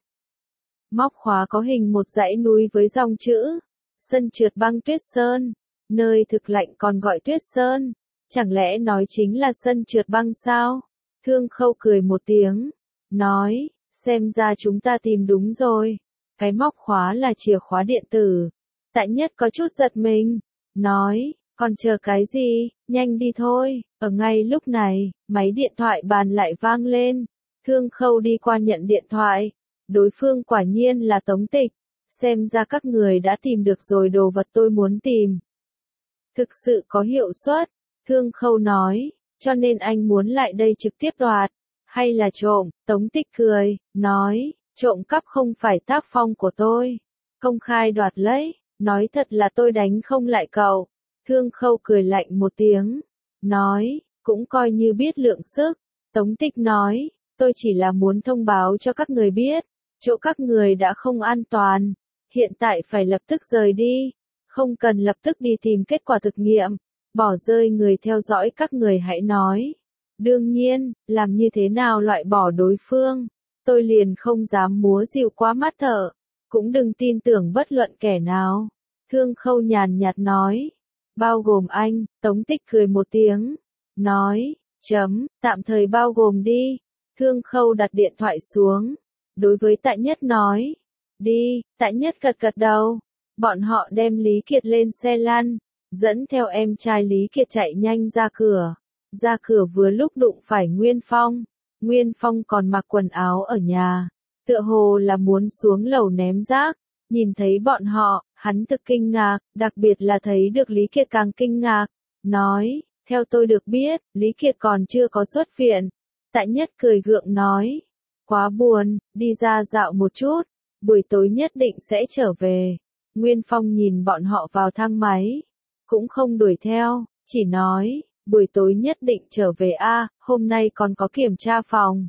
Móc khóa có hình một dãy núi với dòng chữ, sân trượt băng Tuyết Sơn, nơi thực lạnh còn gọi Tuyết Sơn, chẳng lẽ nói chính là sân trượt băng sao? Thương Khâu cười một tiếng, nói, xem ra chúng ta tìm đúng rồi, cái móc khóa là chìa khóa điện tử. Tại Nhất có chút giật mình, nói, còn chờ cái gì, nhanh đi thôi. Ở ngay lúc này, máy điện thoại bàn lại vang lên, Thương Khâu đi qua nhận điện thoại, đối phương quả nhiên là Tống Tịch, xem ra các người đã tìm được rồi đồ vật tôi muốn tìm. Thực sự có hiệu suất, Thương Khâu nói, cho nên anh muốn lại đây trực tiếp đoạt, hay là trộm? Tống Tịch cười, nói, trộm cắp không phải tác phong của tôi, công khai đoạt lấy, nói thật là tôi đánh không lại cậu. Thương Khâu cười lạnh một tiếng, nói, cũng coi như biết lượng sức. Tống Tịch nói, tôi chỉ là muốn thông báo cho các người biết, chỗ các người đã không an toàn, hiện tại phải lập tức rời đi, không cần lập tức đi tìm kết quả thực nghiệm, bỏ rơi người theo dõi các người hãy nói. Đương nhiên, làm như thế nào loại bỏ đối phương, tôi liền không dám múa dịu quá mắt thợ, cũng đừng tin tưởng bất luận kẻ nào. Thương Khâu nhàn nhạt nói, bao gồm anh. Tống Tịch cười một tiếng, nói, chấm, tạm thời bao gồm đi. Thương Khâu đặt điện thoại xuống, đối với Tại Nhất nói, đi. Tại Nhất gật gật đầu, bọn họ đem Lý Kiệt lên xe lăn, dẫn theo em trai Lý Kiệt chạy nhanh ra cửa. Ra cửa vừa lúc đụng phải Nguyên Phong, Nguyên Phong còn mặc quần áo ở nhà, tựa hồ là muốn xuống lầu ném rác, nhìn thấy bọn họ, hắn thực kinh ngạc, đặc biệt là thấy được Lý Kiệt càng kinh ngạc, nói, theo tôi được biết, Lý Kiệt còn chưa có xuất viện. Tại Nhất cười gượng nói, quá buồn, đi ra dạo một chút, buổi tối nhất định sẽ trở về. Nguyên Phong nhìn bọn họ vào thang máy, cũng không đuổi theo, chỉ nói, buổi tối nhất định trở về a, hôm nay còn có kiểm tra phòng.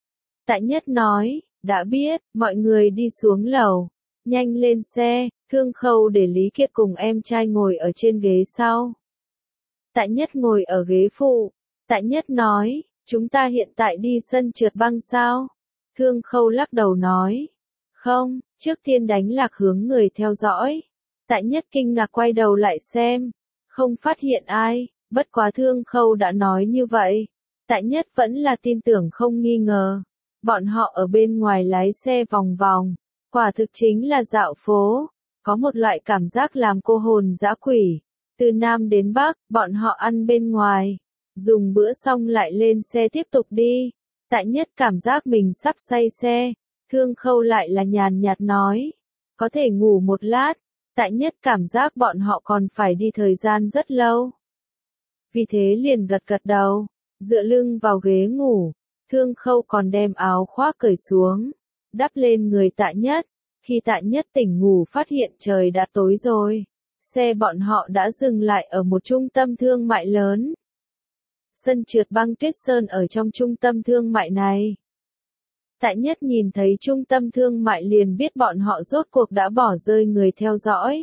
Tại Nhất nói, đã biết, mọi người đi xuống lầu, nhanh lên xe. Thương Khâu để Lý Kiệt cùng em trai ngồi ở trên ghế sau. Tại Nhất ngồi ở ghế phụ. Tại Nhất nói, chúng ta hiện tại đi sân trượt băng sao? Thương Khâu lắc đầu nói, không, trước tiên đánh lạc hướng người theo dõi. Tại Nhất kinh ngạc quay đầu lại xem, không phát hiện ai, bất quá Thương Khâu đã nói như vậy. Tại Nhất vẫn là tin tưởng không nghi ngờ. Bọn họ ở bên ngoài lái xe vòng vòng, quả thực chính là dạo phố. Có một loại cảm giác làm cô hồn dã quỷ. Từ Nam đến Bắc, bọn họ ăn bên ngoài, dùng bữa xong lại lên xe tiếp tục đi. Tại Nhất cảm giác mình sắp say xe. Thương Khâu lại là nhàn nhạt nói, có thể ngủ một lát. Tại Nhất cảm giác bọn họ còn phải đi thời gian rất lâu. Vì thế liền gật gật đầu, dựa lưng vào ghế ngủ. Thương Khâu còn đem áo khoác cởi xuống, đắp lên người Tại Nhất. Khi Tại Nhất tỉnh ngủ phát hiện trời đã tối rồi, xe bọn họ đã dừng lại ở một trung tâm thương mại lớn. Sân trượt băng Tuyết Sơn ở trong trung tâm thương mại này. Tại Nhất nhìn thấy trung tâm thương mại liền biết bọn họ rốt cuộc đã bỏ rơi người theo dõi.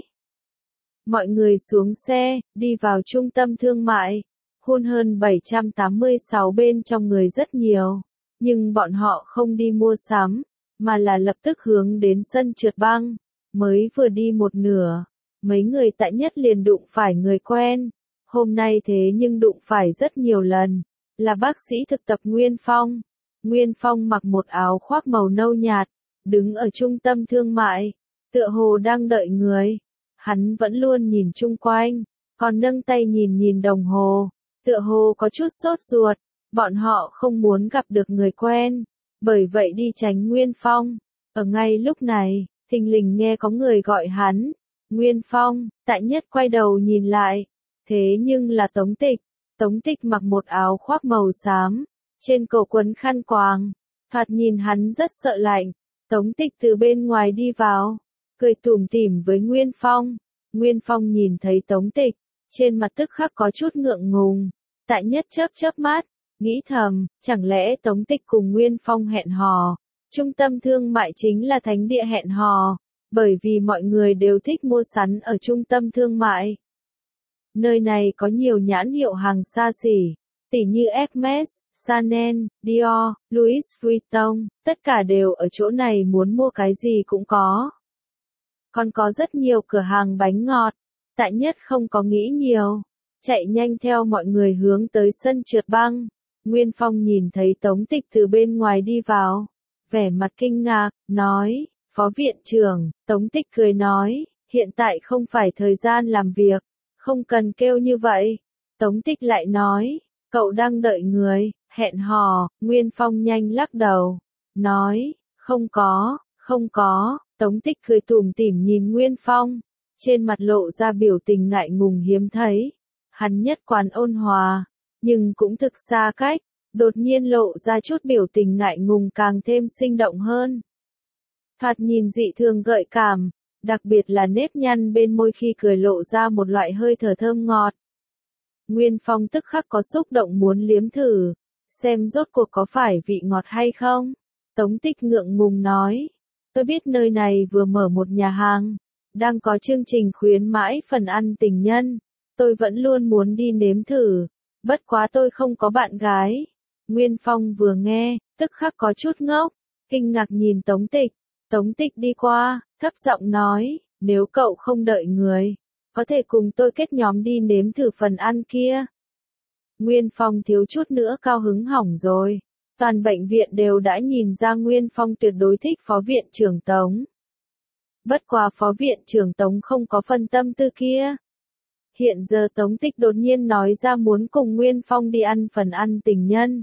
Mọi người xuống xe, đi vào trung tâm thương mại. Hun hơn bảy trăm tám mươi sáu bên trong người rất nhiều, nhưng bọn họ không đi mua sắm, mà là lập tức hướng đến sân trượt băng. Mới vừa đi một nửa, mấy người Tại Nhất liền đụng phải người quen. Hôm nay thế nhưng đụng phải rất nhiều lần, là bác sĩ thực tập Nguyên Phong. Nguyên Phong mặc một áo khoác màu nâu nhạt, đứng ở trung tâm thương mại, tựa hồ đang đợi người. Hắn vẫn luôn nhìn chung quanh, còn nâng tay nhìn nhìn đồng hồ, tựa hồ có chút sốt ruột. Bọn họ không muốn gặp được người quen, bởi vậy đi tránh Nguyên Phong. Ở ngay lúc này, thình lình nghe có người gọi hắn, Nguyên Phong. Tại Nhất quay đầu nhìn lại, thế nhưng là Tống Tịch. Tống Tịch mặc một áo khoác màu xám, trên cổ quấn khăn quàng, thoạt nhìn hắn rất sợ lạnh. Tống Tịch từ bên ngoài đi vào, cười tủm tỉm với Nguyên Phong. Nguyên Phong nhìn thấy Tống Tịch, trên mặt tức khắc có chút ngượng ngùng. Tại Nhất chớp chớp mắt, nghĩ thầm, chẳng lẽ Tống Tịch cùng Nguyên Phong hẹn hò? Trung tâm thương mại chính là thánh địa hẹn hò, bởi vì mọi người đều thích mua sắm ở trung tâm thương mại. Nơi này có nhiều nhãn hiệu hàng xa xỉ, Tỉ như Hermes, Chanel, Dior, Louis Vuitton, tất cả đều ở chỗ này muốn mua cái gì cũng có. Còn có rất nhiều cửa hàng bánh ngọt. Tại Nhất không có nghĩ nhiều, chạy nhanh theo mọi người hướng tới sân trượt băng. Nguyên Phong nhìn thấy Tống Tịch từ bên ngoài đi vào, vẻ mặt kinh ngạc, nói, Phó viện trưởng. Tống Tịch cười nói, hiện tại không phải thời gian làm việc, không cần kêu như vậy. Tống Tịch lại nói, cậu đang đợi người, hẹn hò. Nguyên Phong nhanh lắc đầu, nói, không có, không có. Tống Tịch cười tủm tỉm nhìn Nguyên Phong, trên mặt lộ ra biểu tình ngại ngùng hiếm thấy. Hắn nhất quán ôn hòa, nhưng cũng thực xa cách, đột nhiên lộ ra chút biểu tình ngại ngùng càng thêm sinh động hơn. Thoạt nhìn dị thường gợi cảm, đặc biệt là nếp nhăn bên môi khi cười lộ ra một loại hơi thở thơm ngọt. Nguyên Phong tức khắc có xúc động muốn liếm thử, xem rốt cuộc có phải vị ngọt hay không. Tống Tịch ngượng ngùng nói, tôi biết nơi này vừa mở một nhà hàng, đang có chương trình khuyến mãi phần ăn tình nhân, tôi vẫn luôn muốn đi nếm thử, bất quá tôi không có bạn gái. Nguyên Phong vừa nghe, tức khắc có chút ngốc, kinh ngạc nhìn Tống Tịch. Tống Tịch đi qua, thấp giọng nói, nếu cậu không đợi người, có thể cùng tôi kết nhóm đi nếm thử phần ăn kia. Nguyên Phong thiếu chút nữa cao hứng hỏng rồi. Toàn bệnh viện đều đã nhìn ra Nguyên Phong tuyệt đối thích Phó viện trưởng Tống. Bất quá Phó viện trưởng Tống không có phân tâm tư kia. Hiện giờ Tống Tịch đột nhiên nói ra muốn cùng Nguyên Phong đi ăn phần ăn tình nhân.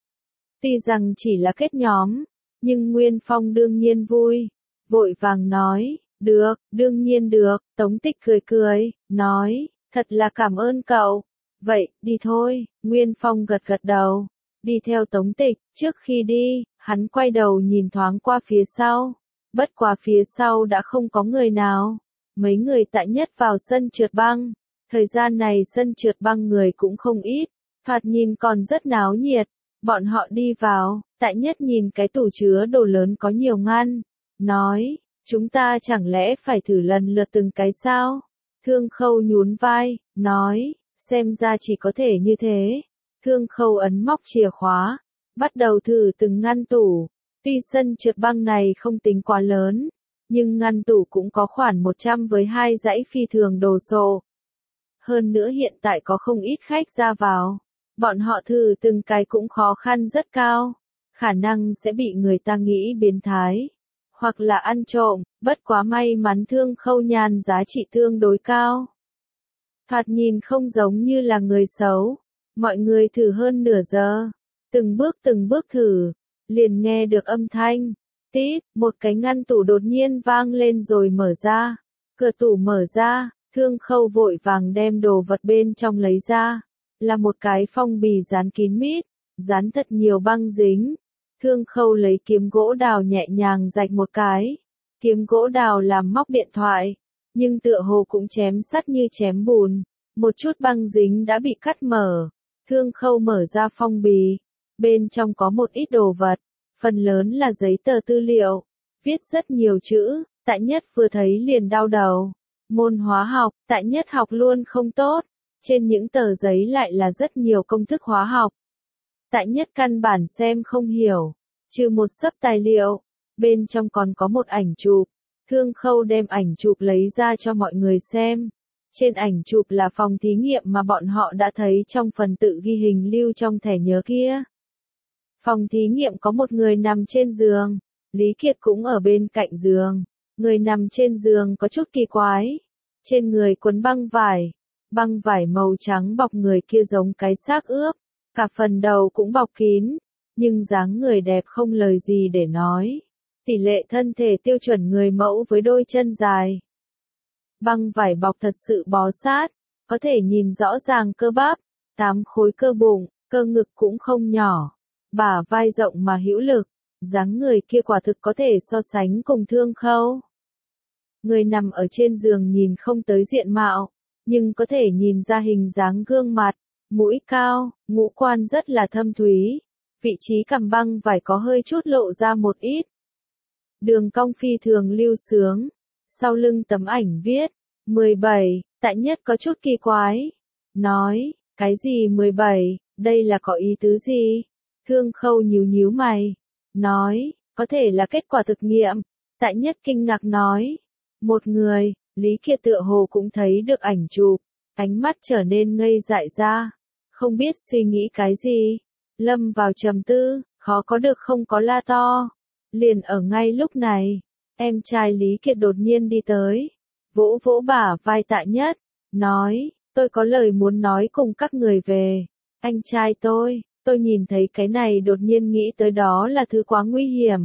Tuy rằng chỉ là kết nhóm, nhưng Nguyên Phong đương nhiên vui, vội vàng nói, được, đương nhiên được. Tống Tịch cười cười, nói, thật là cảm ơn cậu. Vậy, đi thôi. Nguyên Phong gật gật đầu, đi theo Tống Tịch. Trước khi đi, hắn quay đầu nhìn thoáng qua phía sau. Bất quá phía sau đã không có người nào. Mấy người tại Nhất vào sân trượt băng. Thời gian này sân trượt băng người cũng không ít, thoạt nhìn còn rất náo nhiệt. Bọn họ đi vào, tại Nhất nhìn cái tủ chứa đồ lớn có nhiều ngăn, nói, chúng ta chẳng lẽ phải thử lần lượt từng cái sao? Thương Khâu nhún vai, nói, xem ra chỉ có thể như thế. Thương Khâu ấn móc chìa khóa, bắt đầu thử từng ngăn tủ. Tuy sân trượt băng này không tính quá lớn, nhưng ngăn tủ cũng có khoảng một trăm với hai dãy phi thường đồ sộ. Hơn nữa hiện tại có không ít khách ra vào. Bọn họ thử từng cái cũng khó khăn rất cao. Khả năng sẽ bị người ta nghĩ biến thái. Hoặc là ăn trộm, bất quá may mắn Thương Khâu nhan giá trị tương đối cao. Thoạt nhìn không giống như là người xấu. Mọi người thử hơn nửa giờ. Từng bước từng bước thử. Liền nghe được âm thanh. Tít, một cái ngăn tủ đột nhiên vang lên rồi mở ra. Cửa tủ mở ra. Thương Khâu vội vàng đem đồ vật bên trong lấy ra, là một cái phong bì dán kín mít, dán thật nhiều băng dính. Thương Khâu lấy kiếm gỗ đào nhẹ nhàng rạch một cái. Kiếm gỗ đào làm móc điện thoại, nhưng tựa hồ cũng chém sắt như chém bùn. Một chút băng dính đã bị cắt mở. Thương Khâu mở ra phong bì, bên trong có một ít đồ vật, phần lớn là giấy tờ tư liệu, viết rất nhiều chữ. Tại Nhất vừa thấy liền đau đầu. Môn hóa học, tại Nhất học luôn không tốt, trên những tờ giấy lại là rất nhiều công thức hóa học. Tại Nhất căn bản xem không hiểu, trừ một xấp tài liệu, bên trong còn có một ảnh chụp. Thương Khâu đem ảnh chụp lấy ra cho mọi người xem. Trên ảnh chụp là phòng thí nghiệm mà bọn họ đã thấy trong phần tự ghi hình lưu trong thẻ nhớ kia. Phòng thí nghiệm có một người nằm trên giường, Lý Kiệt cũng ở bên cạnh giường. Người nằm trên giường có chút kỳ quái. Trên người quấn băng vải. Băng vải màu trắng bọc người kia giống cái xác ướp. Cả phần đầu cũng bọc kín. Nhưng dáng người đẹp không lời gì để nói. Tỷ lệ thân thể tiêu chuẩn người mẫu với đôi chân dài. Băng vải bọc thật sự bó sát. Có thể nhìn rõ ràng cơ bắp. Tám khối cơ bụng, cơ ngực cũng không nhỏ. Bả vai rộng mà hữu lực. Dáng người kia quả thực có thể so sánh cùng Thương Khâu. Người nằm ở trên giường nhìn không tới diện mạo, nhưng có thể nhìn ra hình dáng gương mặt, mũi cao, ngũ quan rất là thâm thúy. Vị trí cằm băng vải có hơi chút lộ ra một ít. Đường cong phi thường lưu sướng. Sau lưng tấm ảnh viết, mười bảy, tại Nhất có chút kỳ quái. Nói, cái gì mười bảy, Đây là có ý tứ gì? Thương Khâu nhíu nhíu mày, nói, có thể là kết quả thực nghiệm. Tại Nhất kinh ngạc nói, một người, Lý Kiệt tựa hồ cũng thấy được ảnh chụp, ánh mắt trở nên ngây dại ra, không biết suy nghĩ cái gì, lâm vào trầm tư, khó có được không có la to. Liền ở ngay lúc này, em trai Lý Kiệt đột nhiên đi tới, vỗ vỗ bả vai Tạ Nhất, nói, tôi có lời muốn nói cùng các người về. Anh trai tôi, tôi nhìn thấy cái này đột nhiên nghĩ tới đó là thứ quá nguy hiểm.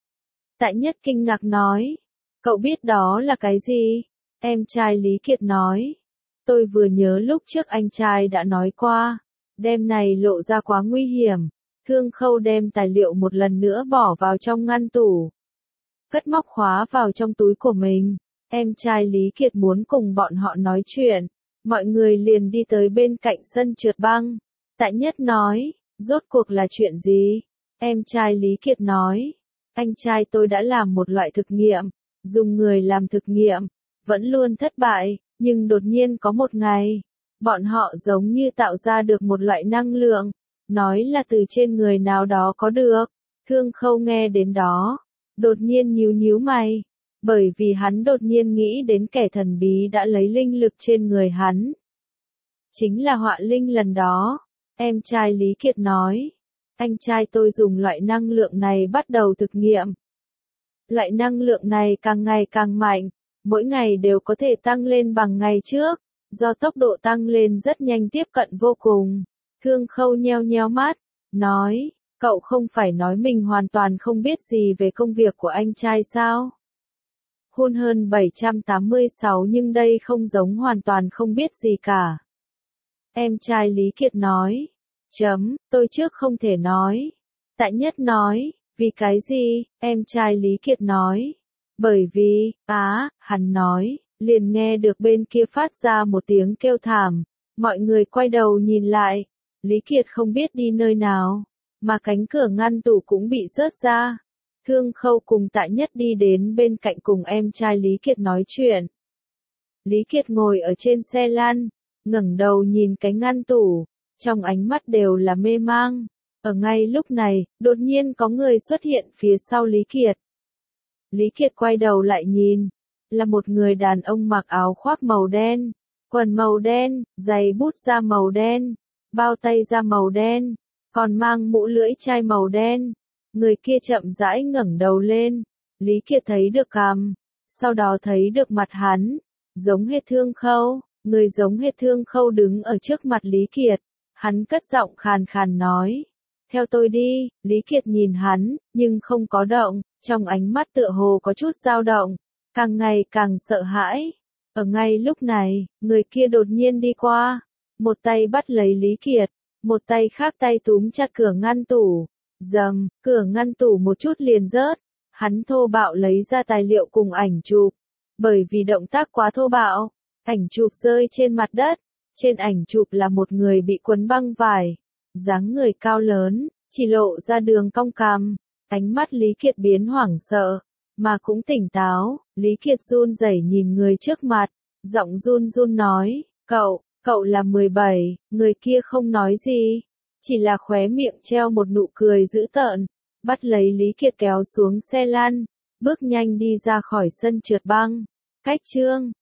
Tạ Nhất kinh ngạc nói, cậu biết đó là cái gì? Em trai Lý Kiệt nói, tôi vừa nhớ lúc trước anh trai đã nói qua, đêm này lộ ra quá nguy hiểm. Thương Khâu đem tài liệu một lần nữa bỏ vào trong ngăn tủ, cất móc khóa vào trong túi của mình. Em trai Lý Kiệt muốn cùng bọn họ nói chuyện, mọi người liền đi tới bên cạnh sân trượt băng. Tạ Nhất nói, rốt cuộc là chuyện gì? Em trai Lý Kiệt nói, anh trai tôi đã làm một loại thực nghiệm, dùng người làm thực nghiệm, vẫn luôn thất bại, nhưng đột nhiên có một ngày, bọn họ giống như tạo ra được một loại năng lượng, nói là từ trên người nào đó có được. Thương Khâu nghe đến đó, đột nhiên nhíu nhíu mày, bởi vì hắn đột nhiên nghĩ đến kẻ thần bí đã lấy linh lực trên người hắn. Chính là Họa Linh lần đó. Em trai Lý Kiệt nói, anh trai tôi dùng loại năng lượng này bắt đầu thực nghiệm. Loại năng lượng này càng ngày càng mạnh, mỗi ngày đều có thể tăng lên bằng ngày trước, do tốc độ tăng lên rất nhanh tiếp cận vô cùng. Thương Khâu nheo nheo mắt, nói, cậu không phải nói mình hoàn toàn không biết gì về công việc của anh trai sao? Hun hơn bảy trăm tám mươi sáu nhưng đây không giống hoàn toàn không biết gì cả. Em trai Lý Kiệt nói, chấm, tôi trước không thể nói. Tạ Nhất nói, vì cái gì? Em trai Lý Kiệt nói, bởi vì, á, hắn nói, liền nghe được bên kia phát ra một tiếng kêu thảm, mọi người quay đầu nhìn lại, Lý Kiệt không biết đi nơi nào, mà cánh cửa ngăn tủ cũng bị rớt ra. Thương Khâu cùng Tạ Nhất đi đến bên cạnh cùng em trai Lý Kiệt nói chuyện. Lý Kiệt ngồi ở trên xe lăn, ngẩng đầu nhìn cái ngăn tủ, trong ánh mắt đều là mê mang. Ở ngay lúc này, đột nhiên có người xuất hiện phía sau Lý Kiệt. Lý Kiệt quay đầu lại nhìn, là một người đàn ông mặc áo khoác màu đen, quần màu đen, giày bút da màu đen, bao tay da màu đen, còn mang mũ lưỡi chai màu đen. Người kia chậm rãi ngẩng đầu lên, Lý Kiệt thấy được cằm, sau đó thấy được mặt hắn, giống hệt Thương Khâu, người giống hệt Thương Khâu đứng ở trước mặt Lý Kiệt, hắn cất giọng khàn khàn nói, theo tôi đi. Lý Kiệt nhìn hắn, nhưng không có động, trong ánh mắt tựa hồ có chút dao động, càng ngày càng sợ hãi. Ở ngay lúc này, người kia đột nhiên đi qua, một tay bắt lấy Lý Kiệt, một tay khác tay túm chặt cửa ngăn tủ. Dầm, cửa ngăn tủ một chút liền rớt, hắn thô bạo lấy ra tài liệu cùng ảnh chụp. Bởi vì động tác quá thô bạo, ảnh chụp rơi trên mặt đất, trên ảnh chụp là một người bị quấn băng vải, dáng người cao lớn, chỉ lộ ra đường cong cằm. Ánh mắt Lý Kiệt biến hoảng sợ, mà cũng tỉnh táo. Lý Kiệt run rẩy nhìn người trước mặt, giọng run run nói, cậu, cậu là mười bảy, người kia không nói gì, chỉ là khóe miệng treo một nụ cười dữ tợn, bắt lấy Lý Kiệt kéo xuống xe lăn, bước nhanh đi ra khỏi sân trượt băng. Cách chương